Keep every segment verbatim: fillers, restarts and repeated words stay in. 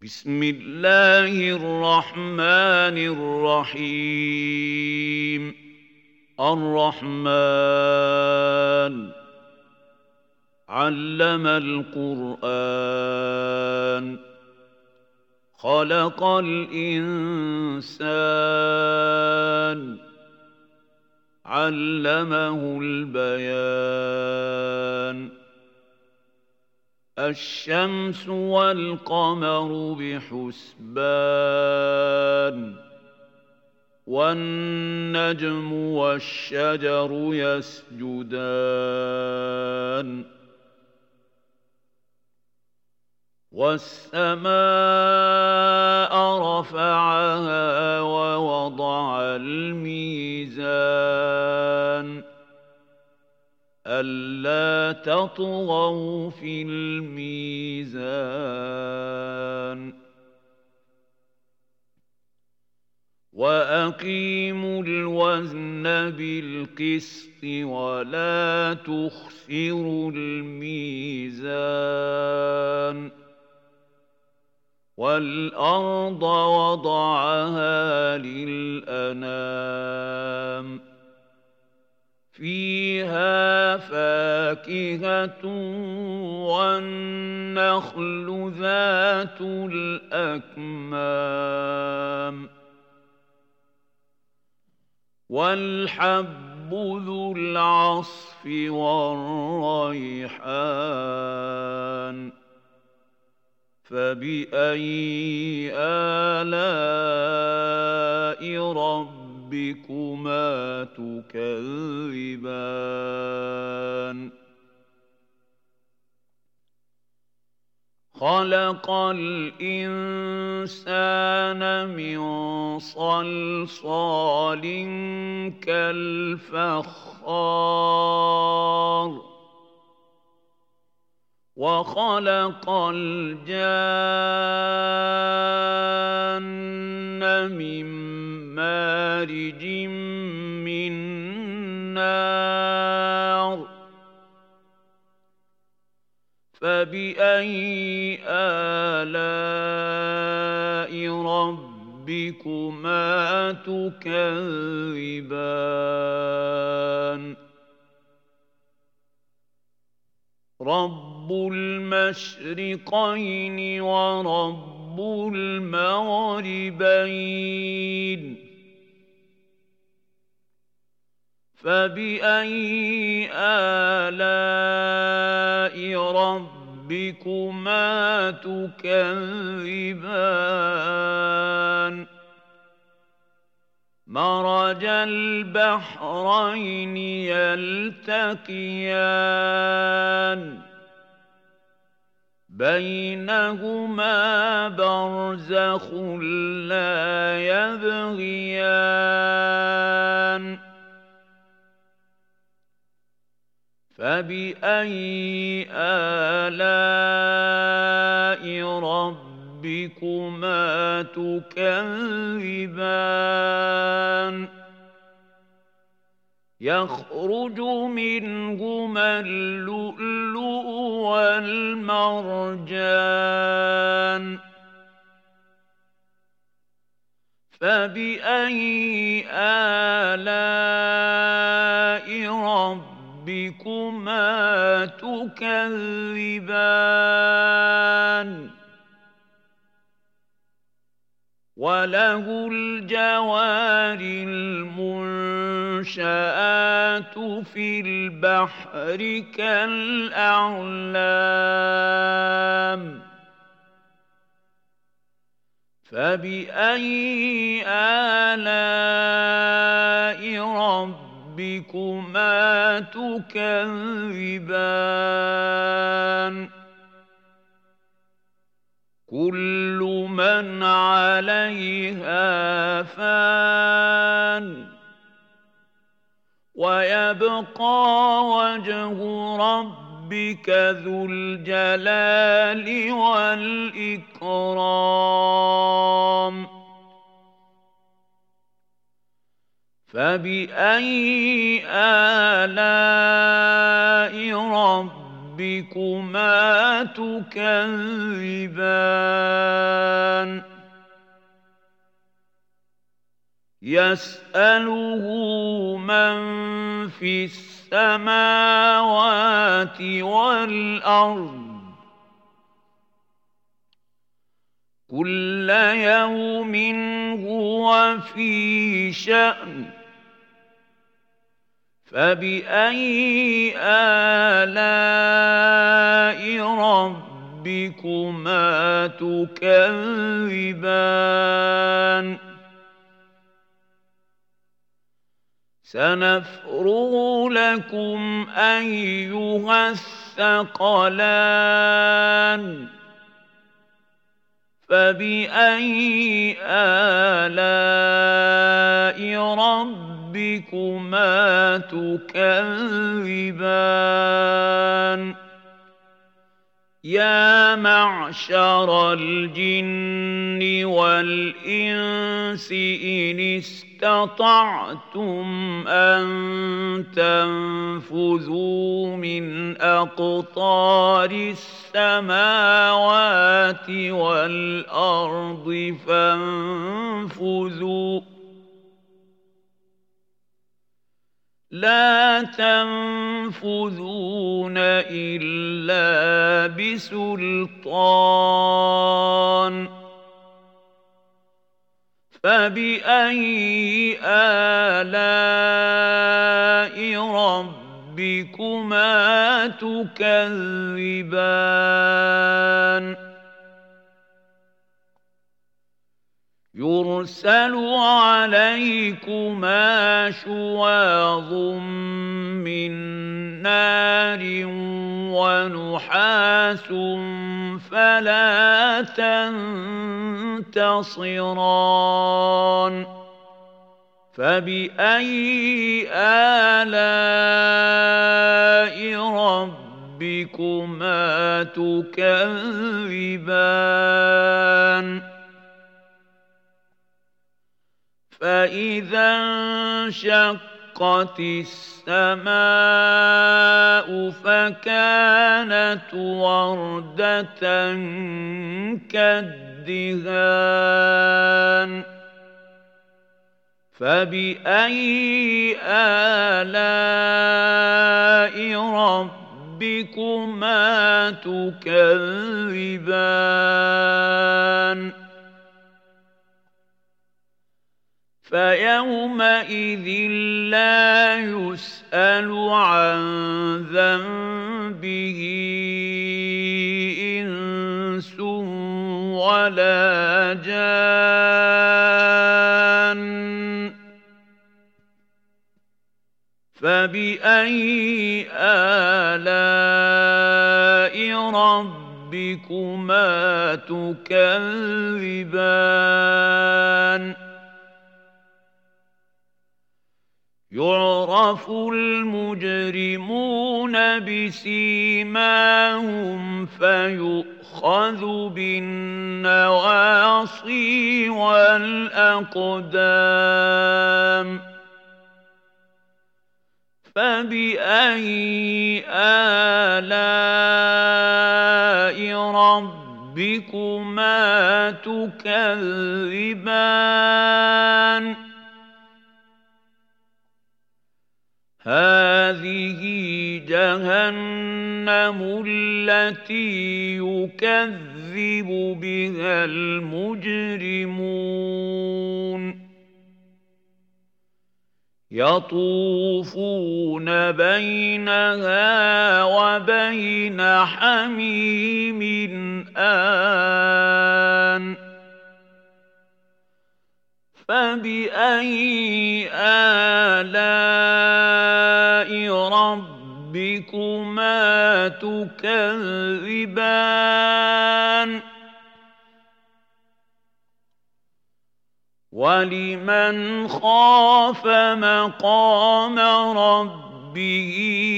بسم الله الرحمن الرحيم الرحمن علم القرآن خلق الإنسان علمه البيان الشمس والقمر بحسبان والنجم والشجر يسجدان والسماء رفعها ووضع الميزان ألا تطغوا في الميزان وأقيموا الوزن بالقسط ولا تخسروا الميزان والأرض وضعها للأنام فيها فاكهة والنخل ذات الأكمام والحب ذو العصف والريحان فبأي آلاء ربكما تكذبان خلق الإنسان من صلصال كالفخار وخلق الجان من مارج من نار فبأي آلاء ربكما تكذبان رب المشرقين ورب المغربين فبأي آلاء ربكما تكذبان مرج البحرين يلتقيان بينهما برزخ لا يبغيان فبأي آلاء ربكما تكذبان يخرج منهما اللؤلؤ والمرجان فبأي آلاء ربكما تكذبان وله الجوار المنشآت في البحر كالأعلام فبأي آلاء ربكما تكذبان كل من عليها فان ويبقى وجه ربك ذو الجلال والإكرام فبأي آلاء ربكما تكذبان يسأله من في السماوات والأرض كل يوم هو في شأن فبأي آلاء ربكما تكذبان سنفرغ لكم أيها الثقلان فبأي آلاء ربكما تكذبان يا معشر الجن والإنس إن استطعتم أن تنفذوا من أقطار السماوات والأرض فانفذوا لا تنفذون إلا بسلطان فبأي آلاء ربكما تكذبان يرسل عليكما شواظ من نار ونحاس فلا تنتصران فبأي آلاء ربكما تكذبان فإذا انشقت السماء فكانت وردة كالدهان فبأي آلاء ربكما تكذبان فيومئذ لا يسأل عن ذنبه إنس ولا جان فبأي آلاء ربكما تكذبان يعرف المجرمون بسيماهم فيؤخذ بالنواصي والأقدام فبأي آلاء ربكما تكذبان هذه جهنم التي يكذب بها المجرمون يطوفون بينها وبين حميم آن فبأي آلاء ربكما تكذبان ولمن خاف مقام ربه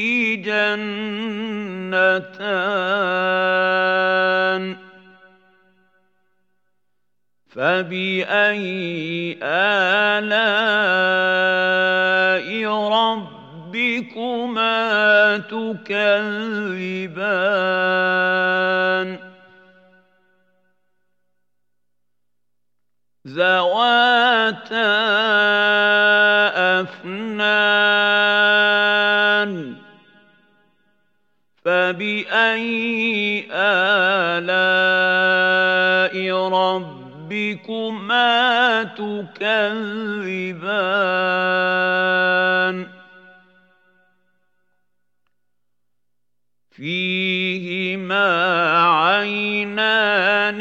جنتان فبأي آلاء ربكما تكذبان ذَوَاتَا أَفْنَانٍ فَبِأَيِّ آلَاءِ رَبِّكُمَا تُكَذِّبَانِ فِيهِمَا عَيْنَانِ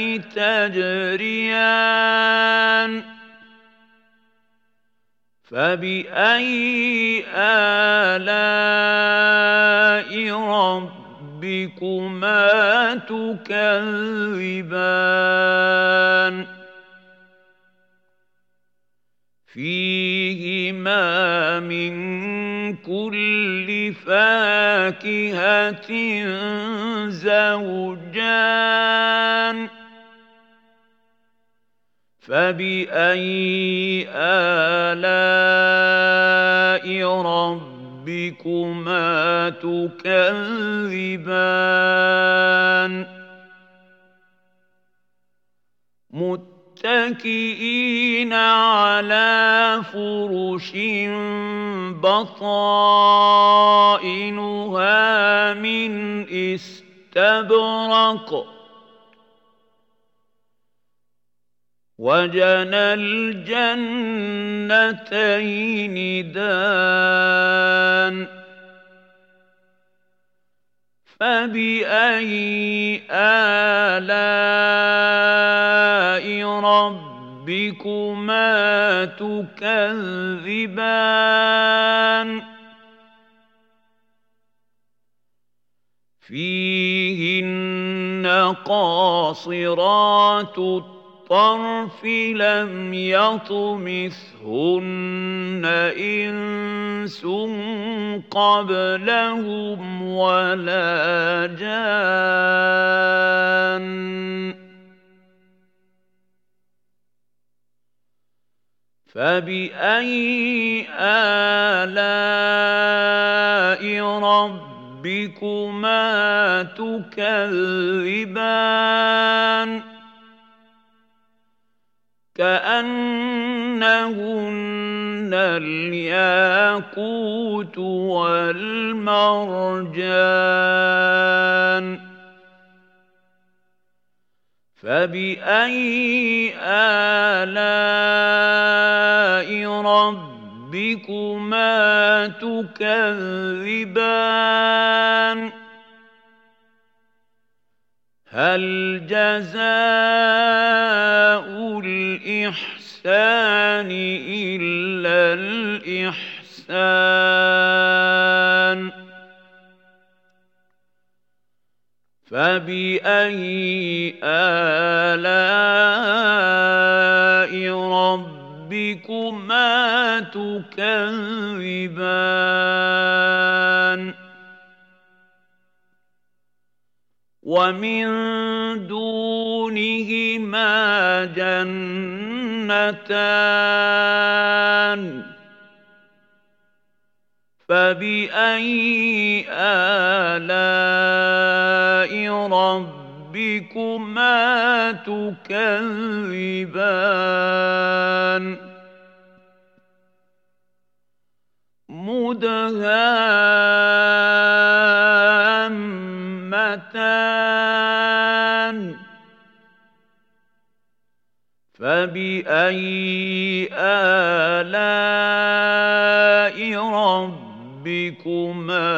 تَجْرِيَانِ فَبِأَيِّ آلَاءِ رَبِّكُمَا تُكَذِّبَانِ فِيهِمَا مِن كُلِّ فَاكِهَةٍ زَوْجَانِ فَبِأَيِّ آلَاءِ رَبِّكُمَا تُكَذِّبَانِ مُتَّكِئِينَ عَلَىٰ فُرُشٍ بَطَائِنُهَا مِنْ إِسْتَبْرَقٍ وَجَنَى الْجَنَّتَيْنِ دَانٍ فَبِأَيِّ آلَاءِ رَبِّكُمَا تُكَذِّبَانِ فِيهِنَّ قَاصِرَاتُ الطَّرْفِ لَمْ يَطْمِثْهُنَّ إِنسٌ قَبْلَهُمْ وَلَا جَانٌّ فَبِأَيِّ آلَاءِ رَبِّكُمَا تُكَذِّبَانِ كَأَنَّهُنَّ الْيَاقُوتُ وَالْمَرْجَانُ فَبِأَيِّ آلَاءِ رَبِّكُمَا تُكَذِّبَانِ هَلْ جَزَاءُ الْإِحْسَانِ إِلَّا الْإِحْسَانُ فَبِأَيِّ آلَاءِ رَبِّكُمَا تُكَذِّبَانِ وَمِن دُونِهِمَا جَنَّتَانِ فَبِأَيِّ آلَاءِ رَبِّكُمَا تُكَذِّبَانِ مُدْهَامَّتَانِ فَبِأَيِّ آلَاءِ رَبِّكُمَا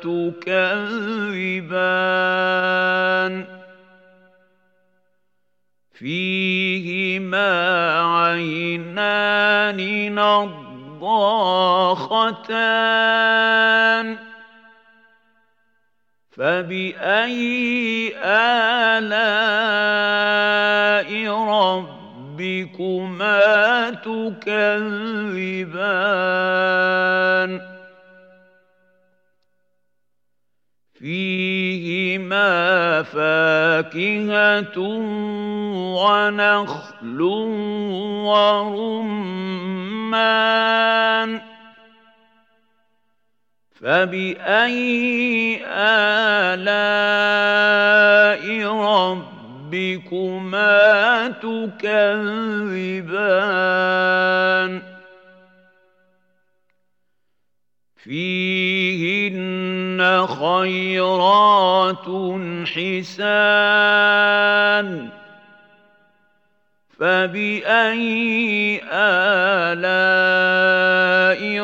تُكَذِّبَانِ فِيهِمَا عَيْنَانِ نَضَّاخَتَانِ فَبِأَيِّ آلَاءِ رَبِّكُمَا تُكَذِّبَانِ فِيهِمَا فَاكِهَةٌ وَنَخْلٌ وَرُمَّانٌ فَبِأَيِّ آلَاءِ رَبِّكُمَا ربكما تكذبان فيهن خيرات حسان فبأي آلاء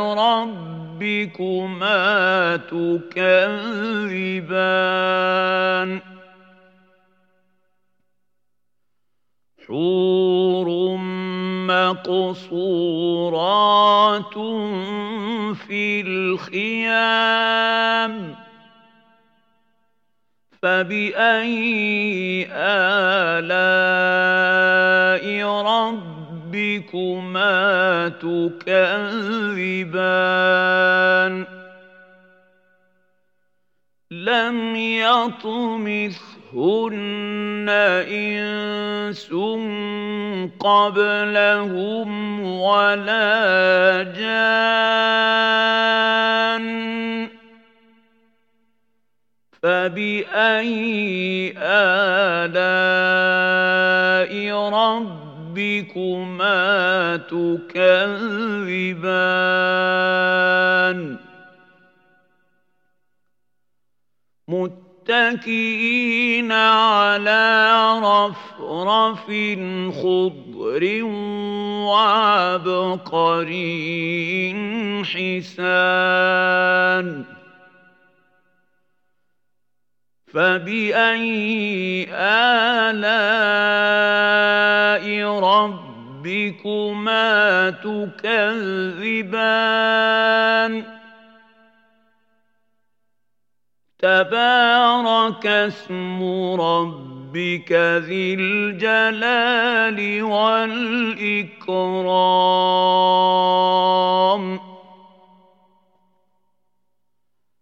ربكما تكذبان حور مقصورات في الخيام فبأي آلاء ربكما تكذبان لم يطمثهن إنس قبلهم ولا جان فبأي آلاء ربكما تكذبان متكئين على رفرف خضر وعبقري حسان فبأي آلاء ربكما تكذبان تبارك اسم ربك ذي الجلال والإكرام